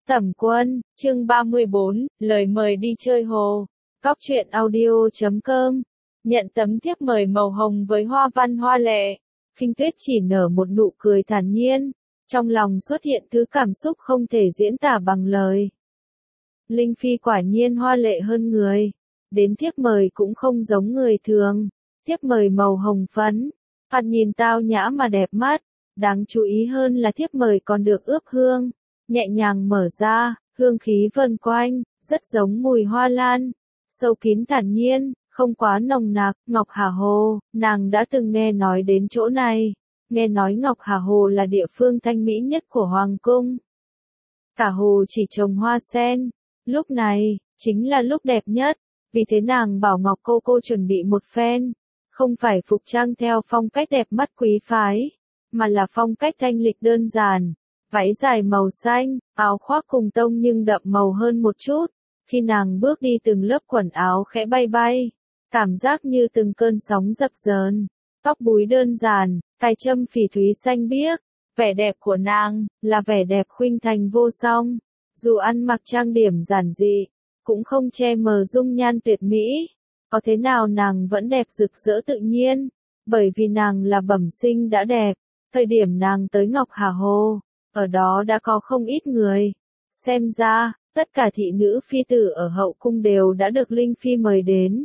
Tẩm Quân, chương 34, lời mời đi chơi hồ. Cóc truyện audio.com. Nhận tấm thiếp mời màu hồng với hoa văn hoa lệ. Khinh Tuyết chỉ nở một nụ cười thản nhiên. Trong lòng xuất hiện thứ cảm xúc không thể diễn tả bằng lời. Linh Phi quả nhiên hoa lệ hơn người. Đến thiếp mời cũng không giống người thường. Thiếp mời màu hồng phấn. Thoạt nhìn tao nhã mà đẹp mắt. Đáng chú ý hơn là thiếp mời còn được ướp hương. Nhẹ nhàng mở ra, hương khí vần quanh, rất giống mùi hoa lan. Sâu kín thản nhiên, không quá nồng nặc. Ngọc Hà Hồ, nàng đã từng nghe nói đến chỗ này. Nghe nói Ngọc Hà Hồ là địa phương thanh mỹ nhất của Hoàng cung. Cả hồ chỉ trồng hoa sen. Lúc này, chính là lúc đẹp nhất. Vì thế nàng bảo Ngọc cô chuẩn bị một phen. Không phải phục trang theo phong cách đẹp mắt quý phái, mà là phong cách thanh lịch đơn giản. Váy dài màu xanh, áo khoác cùng tông nhưng đậm màu hơn một chút. Khi nàng bước đi từng lớp quần áo khẽ bay bay, cảm giác như từng cơn sóng dập dờn. Tóc búi đơn giản, cài châm phỉ thúy xanh biếc. Vẻ đẹp của nàng là vẻ đẹp khuynh thành vô song. Dù ăn mặc trang điểm giản dị, cũng không che mờ dung nhan tuyệt mỹ. Có thế nào nàng vẫn đẹp rực rỡ tự nhiên, bởi vì nàng là bẩm sinh đã đẹp. Thời điểm nàng tới Ngọc Hà Hồ, ở đó đã có không ít người. Xem ra, tất cả thị nữ phi tử ở hậu cung đều đã được Linh Phi mời đến.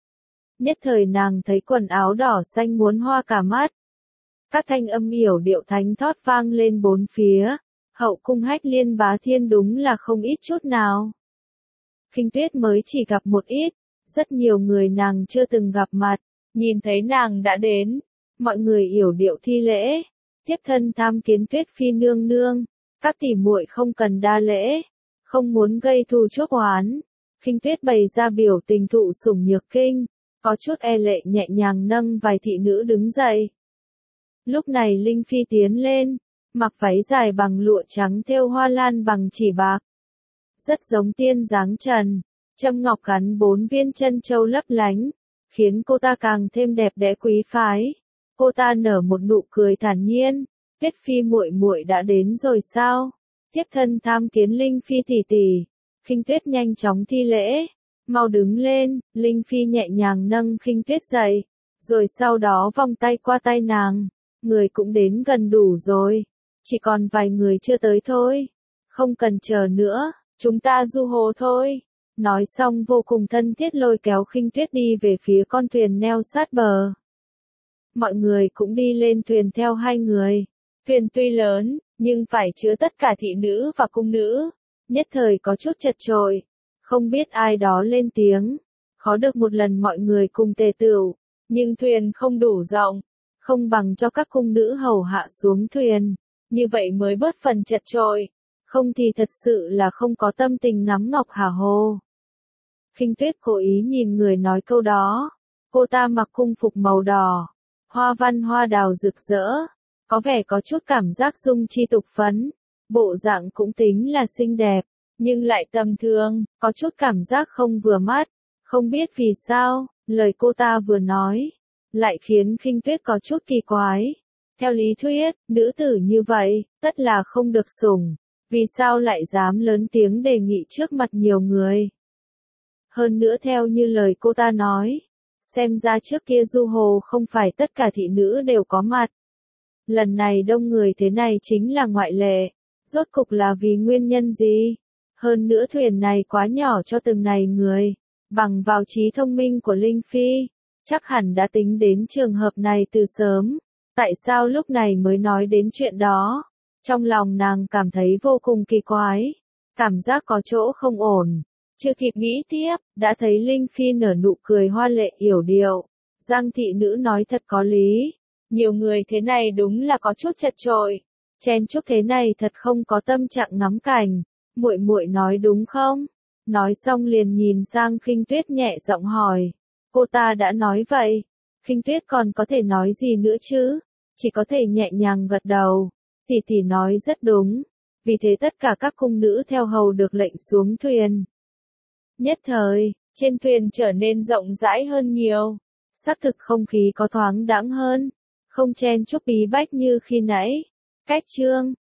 Nhất thời nàng thấy quần áo đỏ xanh muốn hoa cả mắt. Các thanh âm yểu điệu thánh thót vang lên bốn phía. Hậu cung hách liên bá thiên đúng là không ít chút nào. Khinh Tuyết mới chỉ gặp một ít. Rất nhiều người nàng chưa từng gặp mặt. Nhìn thấy nàng đã đến. Mọi người yểu điệu thi lễ. Thiếp thân tham kiến Tuyết Phi nương nương. Các tỷ muội không cần đa lễ. Không muốn gây thù chuốc oán. Khinh Tuyết bày ra biểu tình thụ sủng nhược kinh. Có chút e lệ nhẹ nhàng nâng vài thị nữ đứng dậy. Lúc này Linh Phi tiến lên. Mặc váy dài bằng lụa trắng thêu hoa lan bằng chỉ bạc. Rất giống tiên dáng trần. Châm ngọc gắn 4 viên chân châu lấp lánh. Khiến cô ta càng thêm đẹp đẽ quý phái. Cô ta nở một nụ cười thản nhiên. Tuyết Phi muội muội đã đến rồi sao? Thiếp thân tham kiến Linh Phi tỷ tỷ. Khinh Tuyết nhanh chóng thi lễ. Mau đứng lên. Linh Phi nhẹ nhàng nâng Khinh Tuyết dậy. Rồi sau đó vòng tay qua tay nàng. Người cũng đến gần đủ rồi. Chỉ còn vài người chưa tới thôi. Không cần chờ nữa. Chúng ta du hồ thôi. Nói xong vô cùng thân thiết lôi kéo Khinh Tuyết đi về phía con thuyền neo sát bờ. Mọi người cũng đi lên thuyền theo hai người. Thuyền tuy lớn, nhưng phải chứa tất cả thị nữ và cung nữ. Nhất thời có chút chật chội. Không biết ai đó lên tiếng. Khó được một lần mọi người cùng tề tựu. Nhưng thuyền không đủ rộng. Không bằng cho các cung nữ hầu hạ xuống thuyền. Như vậy mới bớt phần chật chội. Không thì thật sự là không có tâm tình ngắm Ngọc Hà Hồ. Khinh Tuyết cố ý nhìn người nói câu đó. Cô ta mặc cung phục màu đỏ. Hoa văn hoa đào rực rỡ. Có vẻ có chút cảm giác dung chi tục phấn. Bộ dạng cũng tính là xinh đẹp. Nhưng lại tầm thường, có chút cảm giác không vừa mắt. Không biết vì sao, lời cô ta vừa nói. Lại khiến Khinh Tuyết có chút kỳ quái. Theo lý thuyết, nữ tử như vậy, tất là không được sủng. Vì sao lại dám lớn tiếng đề nghị trước mặt nhiều người? Hơn nữa theo như lời cô ta nói. Xem ra trước kia du hồ không phải tất cả thị nữ đều có mặt. Lần này đông người thế này chính là ngoại lệ. Rốt cục là vì nguyên nhân gì? Hơn nữa thuyền này quá nhỏ cho từng này người. Bằng vào trí thông minh của Linh Phi. Chắc hẳn đã tính đến trường hợp này từ sớm. Tại sao lúc này mới nói đến chuyện đó? Trong lòng nàng cảm thấy vô cùng kỳ quái. Cảm giác có chỗ không ổn. Chưa kịp nghĩ tiếp, đã thấy Linh Phi nở nụ cười hoa lệ yểu điệu. Giang thị nữ nói thật có lý. Nhiều người thế này đúng là có chút chật chội. Chen chúc thế này thật không có tâm trạng ngắm cảnh. Muội muội nói đúng không? Nói xong liền nhìn sang Khinh Tuyết nhẹ giọng hỏi. Cô ta đã nói vậy. Khinh Tuyết còn có thể nói gì nữa chứ? Chỉ có thể nhẹ nhàng gật đầu. Tỷ tỷ nói rất đúng. Vì thế tất cả các cung nữ theo hầu được lệnh xuống thuyền. Nhất thời, trên thuyền trở nên rộng rãi hơn nhiều. Xác thực không khí có thoáng đãng hơn. Không chen chúc bí bách như khi nãy. Cách chương.